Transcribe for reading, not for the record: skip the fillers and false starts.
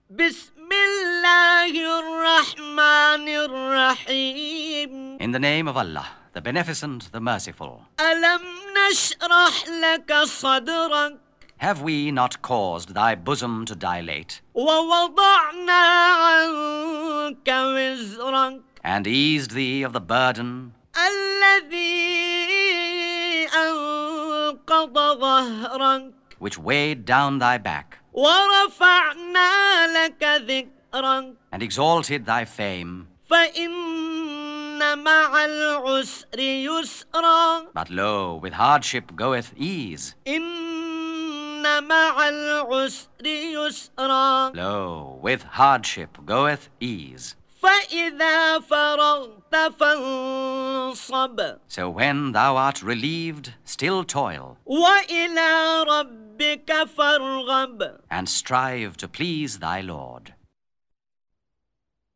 بسم الله الرحمن الرحيم. In the name of Allah, the Beneficent, the Merciful. ألم نشرح لك صدرك Have we not caused thy bosom to dilate, ووضعنا عنك وزرك and eased thee of the burden الذي أنقض ظهرك which weighed down thy back, ورفعنا لك ذكرك and exalted thy fame? فإن مع العسر يسرا But lo, with hardship goeth ease. إن مع العسر يسرا Lo, with hardship goeth ease. فإذا فرغت فانصب So when thou art relieved, still toil, وإلى ربك فارغب. and strive to please thy Lord.